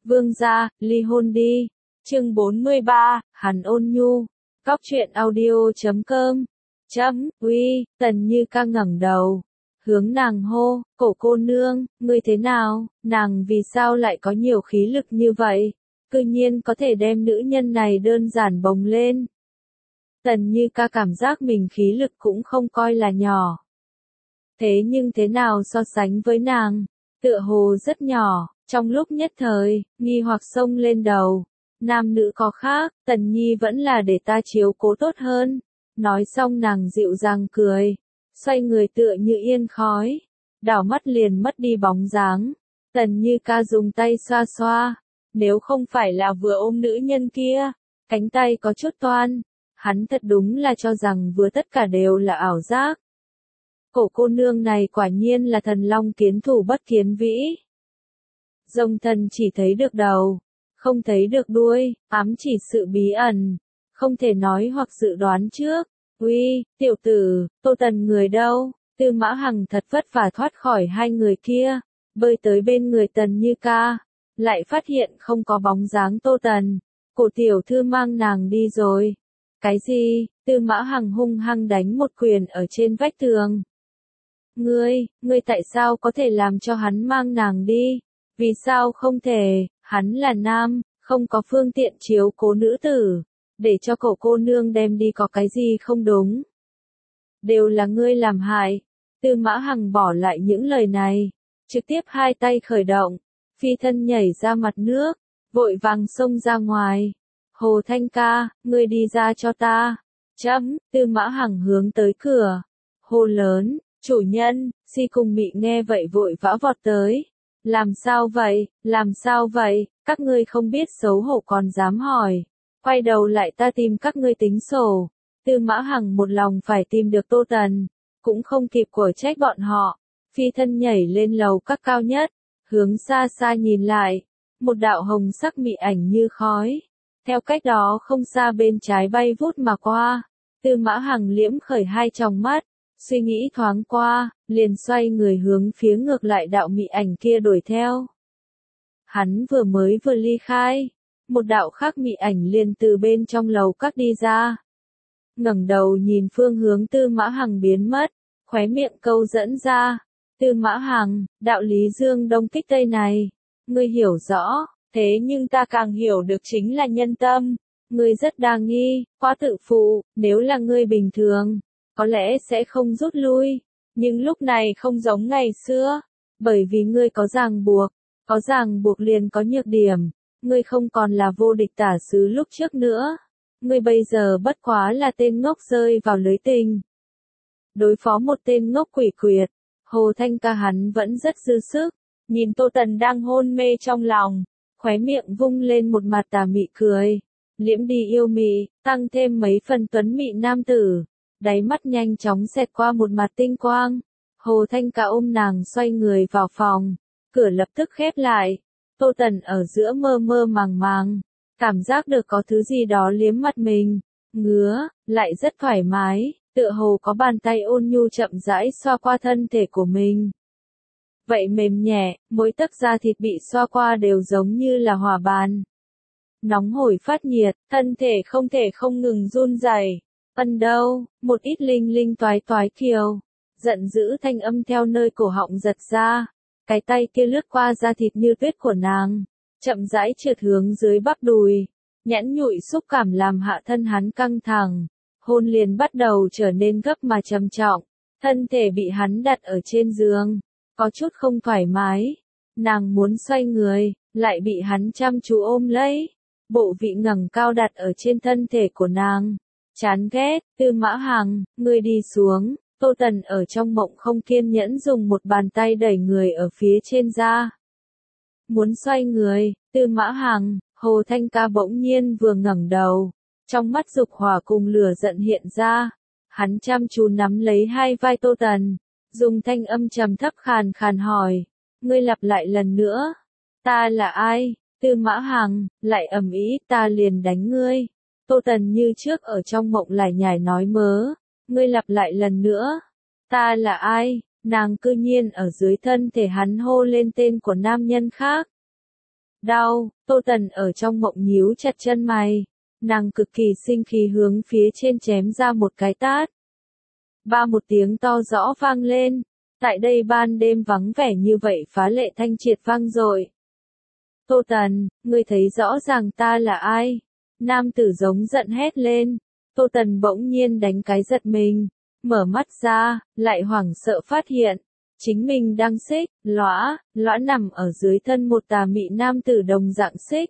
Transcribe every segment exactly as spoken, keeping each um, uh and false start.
Vương gia, ly hôn đi. Chương bốn mươi ba, hắn ôn nhu. Cóc truyện audio chấm com. Chấm, uy, Tần Như Ca ngẩng đầu. Hướng nàng hô, cổ cô nương, ngươi thế nào, nàng vì sao lại có nhiều khí lực như vậy? Cư nhiên có thể đem nữ nhân này đơn giản bồng lên. Tần Như Ca cảm giác mình khí lực cũng không coi là nhỏ. Thế nhưng thế nào so sánh với nàng, tựa hồ rất nhỏ, trong lúc nhất thời, nghi hoặc xông lên đầu. Nam nữ có khác, Tần Nhi vẫn là để ta chiếu cố tốt hơn. Nói xong nàng dịu dàng cười, xoay người tựa như yên khói, đảo mắt liền mất đi bóng dáng. Tần Như Ca dùng tay xoa xoa, nếu không phải là vừa ôm nữ nhân kia, cánh tay có chút toan, hắn thật đúng là cho rằng vừa tất cả đều là ảo giác. Cổ cô nương này quả nhiên là thần long kiến thủ bất kiến vĩ. Rồng thần chỉ thấy được đầu, không thấy được đuôi, ám chỉ sự bí ẩn, không thể nói hoặc dự đoán trước. Uy, tiểu tử, Tô Tần người đâu? Tư Mã Hằng thật vất vả thoát khỏi hai người kia, bơi tới bên người Tần Như Ca, lại phát hiện không có bóng dáng Tô Tần. Cổ tiểu thư mang nàng đi rồi. Cái gì? Tư Mã Hằng hung hăng đánh một quyền ở trên vách tường. Ngươi, ngươi tại sao có thể làm cho hắn mang nàng đi? Vì sao không thể? Hắn là nam, không có phương tiện chiếu cố nữ tử. Để cho cổ cô nương đem đi có cái gì không đúng? Đều là ngươi làm hại. Tư Mã Hằng bỏ lại những lời này, trực tiếp hai tay khởi động, phi thân nhảy ra mặt nước, vội vàng xông ra ngoài. Hồ Thanh ca, ngươi đi ra cho ta. Chấm, Tư Mã Hằng hướng tới cửa, hô lớn, chủ nhân. Si cùng Mị nghe vậy vội vã vọt tới. Làm sao vậy, làm sao vậy, các ngươi không biết xấu hổ còn dám hỏi. Quay đầu lại ta tìm các ngươi tính sổ. Tư Mã Hằng một lòng phải tìm được Tô Tần, cũng không kịp của trách bọn họ. Phi thân nhảy lên lầu các cao nhất, hướng xa xa nhìn lại, một đạo hồng sắc mị ảnh như khói, theo cách đó không xa bên trái bay vút mà qua. Tư Mã Hằng liễm khởi hai tròng mắt, suy nghĩ thoáng qua, liền xoay người hướng phía ngược lại đạo mị ảnh kia đuổi theo. Hắn vừa mới vừa ly khai, một đạo khác mị ảnh liền từ bên trong lầu các đi ra. Ngẩng đầu nhìn phương hướng Tư Mã Hằng biến mất, khóe miệng câu dẫn ra. Tư Mã Hằng, đạo lý dương đông kích tây này, ngươi hiểu rõ, thế nhưng ta càng hiểu được chính là nhân tâm. Ngươi rất đa nghi, quá tự phụ, nếu là ngươi bình thường, có lẽ sẽ không rút lui, nhưng lúc này không giống ngày xưa, bởi vì ngươi có ràng buộc, có ràng buộc liền có nhược điểm, ngươi không còn là vô địch tả sứ lúc trước nữa, ngươi bây giờ bất quá là tên ngốc rơi vào lưới tình. Đối phó một tên ngốc quỷ quyệt, Hồ Thanh ca hắn vẫn rất dư sức, nhìn Tô Tần đang hôn mê trong lòng, khóe miệng vung lên một mặt tà mị cười, liễm đi yêu mị, tăng thêm mấy phần tuấn mị nam tử. Đáy mắt nhanh chóng xẹt qua một mặt tinh quang. Hồ Thanh ca ôm nàng xoay người vào phòng, cửa lập tức khép lại. Tô Tần ở giữa mơ mơ màng màng, cảm giác được có thứ gì đó liếm mặt mình, ngứa, lại rất thoải mái, tựa hồ có bàn tay ôn nhu chậm rãi xoa qua thân thể của mình. Vậy mềm nhẹ, mỗi tấc da thịt bị xoa qua đều giống như là hỏa bàn. Nóng hổi phát nhiệt, thân thể không thể không ngừng run rẩy. Ân đâu, một ít linh linh toái toái kiều, giận dữ thanh âm theo nơi cổ họng giật ra, cái tay kia lướt qua da thịt như tuyết của nàng, chậm rãi trượt hướng dưới bắp đùi, nhẵn nhụi xúc cảm làm hạ thân hắn căng thẳng, hôn liền bắt đầu trở nên gấp mà trầm trọng, thân thể bị hắn đặt ở trên giường, có chút không thoải mái, nàng muốn xoay người, lại bị hắn chăm chú ôm lấy, bộ vị ngẩng cao đặt ở trên thân thể của nàng. Chán ghét, Tư Mã Hằng, ngươi đi xuống. Tô Tần ở trong mộng không kiên nhẫn dùng một bàn tay đẩy người ở phía trên ra. Muốn xoay người, Tư Mã Hằng, Hồ Thanh ca bỗng nhiên vừa ngẩng đầu, trong mắt dục hỏa cùng lửa giận hiện ra. Hắn chăm chú nắm lấy hai vai Tô Tần, dùng thanh âm trầm thấp khàn khàn hỏi, ngươi lặp lại lần nữa, ta là ai? Tư Mã Hằng, lại ầm ĩ, ta liền đánh ngươi. Tô Tần như trước ở trong mộng lải nhải nói mớ, ngươi lặp lại lần nữa, ta là ai? Nàng cư nhiên ở dưới thân thể hắn hô lên tên của nam nhân khác. Đau, Tô Tần ở trong mộng nhíu chặt chân mày. Nàng cực kỳ sinh khí hướng phía trên chém ra một cái tát. Ba một tiếng to rõ vang lên. Tại đây ban đêm vắng vẻ như vậy phá lệ thanh triệt vang dội. Tô Tần, ngươi thấy rõ ràng ta là ai? Nam tử giống giận hét lên. Tô Tần bỗng nhiên đánh cái giật mình. Mở mắt ra, lại hoảng sợ phát hiện. Chính mình đang xích, lõa, lõa nằm ở dưới thân một tà mị nam tử đồng dạng xích.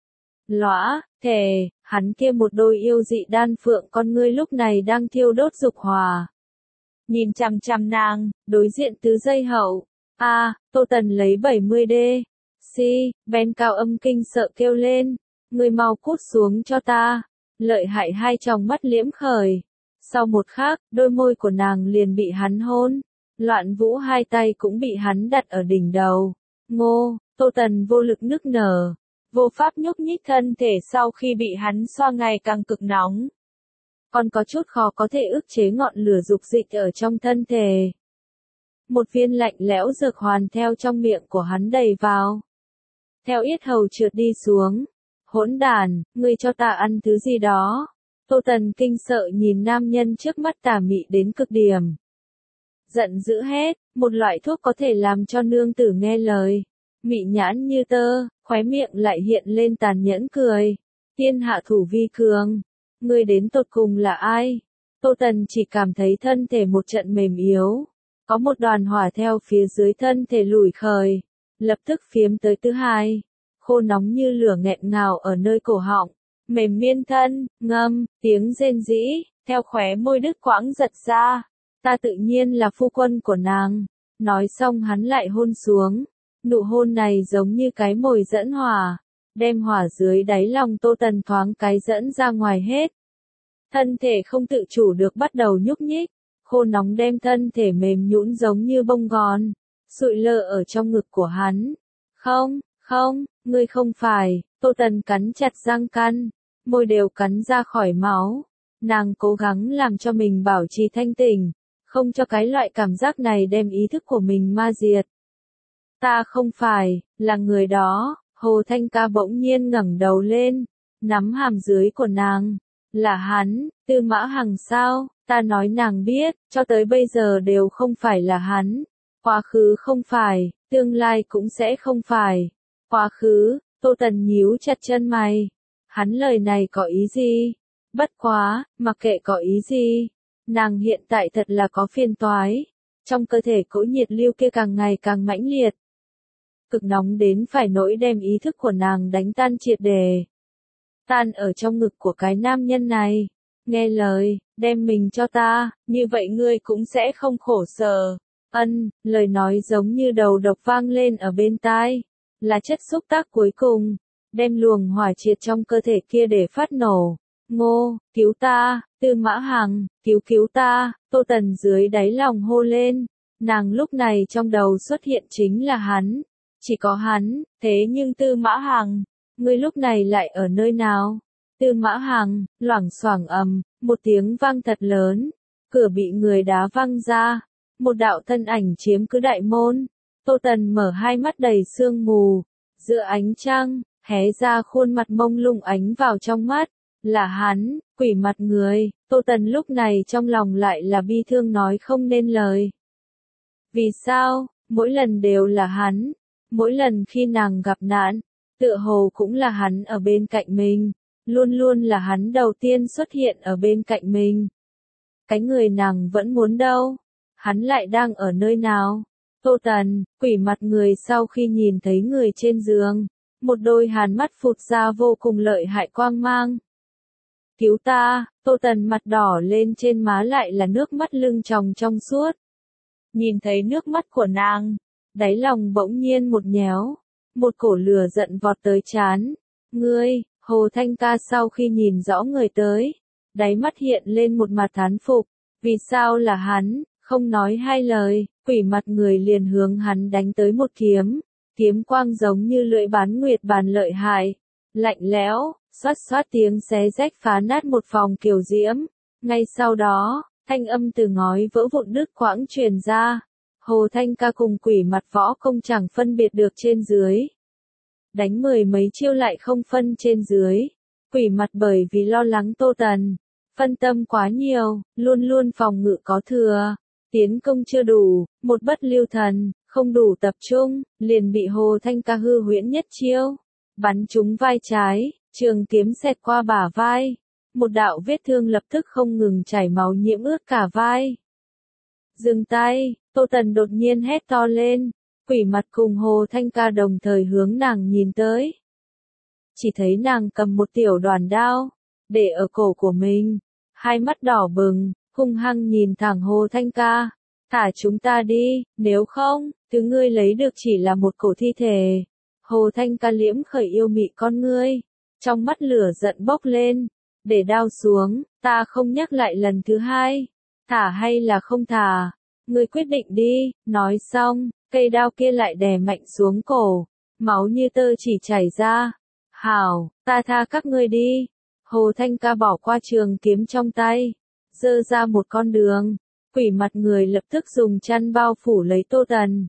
Lõa, thề, hắn kia một đôi yêu dị đan phượng con ngươi lúc này đang thiêu đốt dục hòa. Nhìn chằm chằm nàng, đối diện tứ giây hậu. A, à, Tô Tần lấy bảy mươi đê. Si, bén cao âm kinh sợ kêu lên. Ngươi mau cút xuống cho ta. Lợi hại hai tròng mắt liễm khởi. Sau một khắc, đôi môi của nàng liền bị hắn hôn. Loạn vũ hai tay cũng bị hắn đặt ở đỉnh đầu. Ngô, Tô Tần vô lực nức nở. Vô pháp nhúc nhích thân thể sau khi bị hắn xoa ngày càng cực nóng. Còn có chút khó có thể ức chế ngọn lửa dục dịch ở trong thân thể. Một viên lạnh lẽo dược hoàn theo trong miệng của hắn đầy vào. Theo yết hầu trượt đi xuống. Hỗn đàn, ngươi cho ta ăn thứ gì đó. Tô Tần kinh sợ nhìn nam nhân trước mắt tà mị đến cực điểm. Giận dữ hét, một loại thuốc có thể làm cho nương tử nghe lời. Mị nhãn như tơ, khóe miệng lại hiện lên tàn nhẫn cười. Thiên hạ thủ vi cường. Ngươi đến tột cùng là ai? Tô Tần chỉ cảm thấy thân thể một trận mềm yếu. Có một đoàn hỏa theo phía dưới thân thể lủi khởi. Lập tức phiếm tới thứ hai. Khô nóng như lửa nghẹn ngào ở nơi cổ họng. Mềm miên thân, ngâm, tiếng rên rĩ, theo khóe môi đứt quãng giật ra. Ta tự nhiên là phu quân của nàng. Nói xong hắn lại hôn xuống. Nụ hôn này giống như cái mồi dẫn hỏa. Đem hỏa dưới đáy lòng Tô Tần thoáng cái dẫn ra ngoài hết. Thân thể không tự chủ được bắt đầu nhúc nhích. Khô nóng đem thân thể mềm nhũn giống như bông gòn. Sụi lơ ở trong ngực của hắn. Không, không, ngươi không phải. Tô Tần cắn chặt răng căn. Môi đều cắn ra khỏi máu. Nàng cố gắng làm cho mình bảo trì thanh tỉnh. Không cho cái loại cảm giác này đem ý thức của mình ma diệt. Ta không phải, là người đó. Hồ Thanh Ca bỗng nhiên ngẩng đầu lên. Nắm hàm dưới của nàng. Là hắn, Tư Mã Hằng sao? Ta nói nàng biết, cho tới bây giờ đều không phải là hắn. Quá khứ không phải, tương lai cũng sẽ không phải. Quá khứ, Tô Tần nhíu chặt chân mày. Hắn lời này có ý gì? Bất quá, mặc kệ có ý gì. Nàng hiện tại thật là có phiền toái. Trong cơ thể cỗ nhiệt lưu kia càng ngày càng mãnh liệt. Cực nóng đến phải nỗi đem ý thức của nàng đánh tan triệt đề. Tan ở trong ngực của cái nam nhân này. Nghe lời, đem mình cho ta, như vậy ngươi cũng sẽ không khổ sở. Ân, lời nói giống như đầu độc vang lên ở bên tai. Là chất xúc tác cuối cùng. Đem luồng hỏa triệt trong cơ thể kia để phát nổ. Ngô, cứu ta, Tư Mã Hằng, cứu cứu ta, Tô Tần dưới đáy lòng hô lên. Nàng lúc này trong đầu xuất hiện chính là hắn. Chỉ có hắn, thế nhưng Tư Mã Hằng, ngươi lúc này lại ở nơi nào? Tư Mã Hằng, loảng xoảng ầm, một tiếng vang thật lớn. Cửa bị người đá văng ra. Một đạo thân ảnh chiếm cứ đại môn. Tô Tần mở hai mắt đầy sương mù. Giữa ánh trăng, hé ra khuôn mặt mông lung ánh vào trong mắt. Là hắn, quỷ mặt người. Tô Tần lúc này trong lòng lại là bi thương nói không nên lời. Vì sao, mỗi lần đều là hắn. Mỗi lần khi nàng gặp nạn, tựa hồ cũng là hắn ở bên cạnh mình. Luôn luôn là hắn đầu tiên xuất hiện ở bên cạnh mình. Cái người nàng vẫn muốn đâu? Hắn lại đang ở nơi nào? Tô Tần, quỷ mặt người sau khi nhìn thấy người trên giường. Một đôi hàn mắt phụt ra vô cùng lợi hại quang mang. Cứu ta, Tô Tần mặt đỏ lên trên má lại là nước mắt lưng tròng trong suốt. Nhìn thấy nước mắt của nàng, đáy lòng bỗng nhiên một nhéo. Một cổ lửa giận vọt tới trán. Ngươi, Hồ Thanh Ca sau khi nhìn rõ người tới. Đáy mắt hiện lên một mặt thán phục. Vì sao là hắn, không nói hai lời, quỷ mặt người liền hướng hắn đánh tới một kiếm. Kiếm quang giống như lưỡi bán nguyệt bàn lợi hại. Lạnh lẽo, xoát xoát tiếng xé rách phá nát một phòng kiều diễm. Ngay sau đó, thanh âm từ ngói vỡ vụn đứt quãng truyền ra. Hồ Thanh Ca cùng quỷ mặt võ công chẳng phân biệt được trên dưới. đánh mười mấy chiêu lại không phân trên dưới. Quỷ mặt bởi vì lo lắng Tô Tần, phân tâm quá nhiều, luôn luôn phòng ngự có thừa, tiến công chưa đủ, một bất lưu thần, không đủ tập trung, liền bị Hồ Thanh Ca hư huyễn nhất chiêu, bắn trúng vai trái, trường kiếm xẹt qua bả vai, một đạo vết thương lập tức không ngừng chảy máu nhiễm ướt cả vai. Dừng tay, Tô Tần đột nhiên hét to lên, quỷ mặt cùng Hồ Thanh Ca đồng thời hướng nàng nhìn tới. Chỉ thấy nàng cầm một tiểu đoàn đao, để ở cổ của mình, hai mắt đỏ bừng, hung hăng nhìn thẳng Hồ Thanh Ca, thả chúng ta đi, nếu không, thứ ngươi lấy được chỉ là một cổ thi thể. Hồ Thanh Ca liễm khởi yêu mị con ngươi, trong mắt lửa giận bốc lên, để đao xuống, ta không nhắc lại lần thứ hai, thả hay là không thả, ngươi quyết định đi, nói xong, cây đao kia lại đè mạnh xuống cổ, máu như tơ chỉ chảy ra. Hảo, ta tha các ngươi đi. Hồ Thanh Ca bỏ qua trường kiếm trong tay, giơ ra một con đường, quỷ mặt người lập tức dùng chăn bao phủ lấy Tô Tần.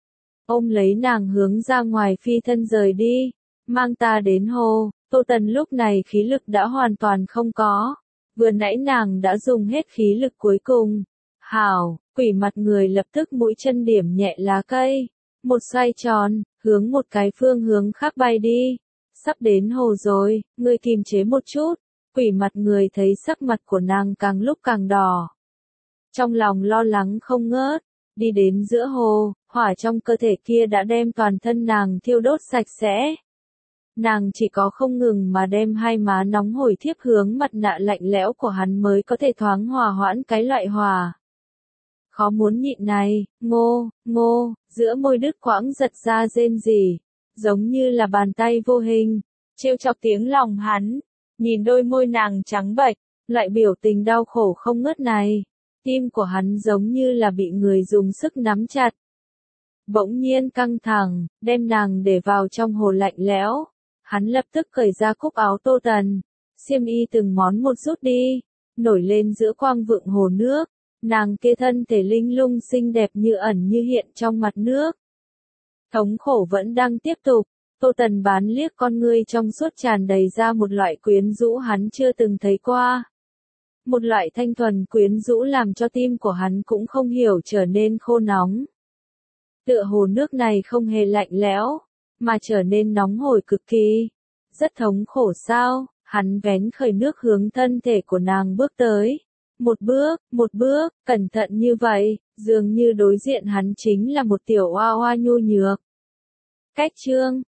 Ôm lấy nàng hướng ra ngoài phi thân rời đi, mang ta đến hồ. Tô Tần lúc này khí lực đã hoàn toàn không có, vừa nãy nàng đã dùng hết khí lực cuối cùng. Hảo, quỷ mặt người lập tức mũi chân điểm nhẹ lá cây, một xoay tròn, hướng một cái phương hướng khác bay đi. Sắp đến hồ rồi, ngươi kiềm chế một chút. Quỷ mặt người thấy sắc mặt của nàng càng lúc càng đỏ, trong lòng lo lắng không ngớt, đi đến giữa hồ, hỏa trong cơ thể kia đã đem toàn thân nàng thiêu đốt sạch sẽ. Nàng chỉ có không ngừng mà đem hai má nóng hổi thiếp hướng mặt nạ lạnh lẽo của hắn mới có thể thoáng hòa hoãn cái loại hòa. Khó muốn nhịn này, ngô, ngô, giữa môi đứt quãng giật ra rên rỉ, giống như là bàn tay vô hình, trêu chọc tiếng lòng hắn, nhìn đôi môi nàng trắng bệch, lại biểu tình đau khổ không ngớt này, tim của hắn giống như là bị người dùng sức nắm chặt. Bỗng nhiên căng thẳng, đem nàng để vào trong hồ lạnh lẽo, hắn lập tức cởi ra cúc áo Tô Tần, xiêm y từng món một rút đi, nổi lên giữa quang vượng hồ nước, nàng kia thân thể linh lung xinh đẹp như ẩn như hiện trong mặt nước. Thống khổ vẫn đang tiếp tục, Tô Tần bán liếc con ngươi trong suốt tràn đầy ra một loại quyến rũ hắn chưa từng thấy qua. Một loại thanh thuần quyến rũ làm cho tim của hắn cũng không hiểu trở nên khô nóng. Tựa hồ nước này không hề lạnh lẽo, mà trở nên nóng hổi cực kỳ. Rất thống khổ sao, hắn vén khởi nước hướng thân thể của nàng bước tới. Một bước, một bước, cẩn thận như vậy, dường như đối diện hắn chính là một tiểu oa oa nhu nhược. Cách chương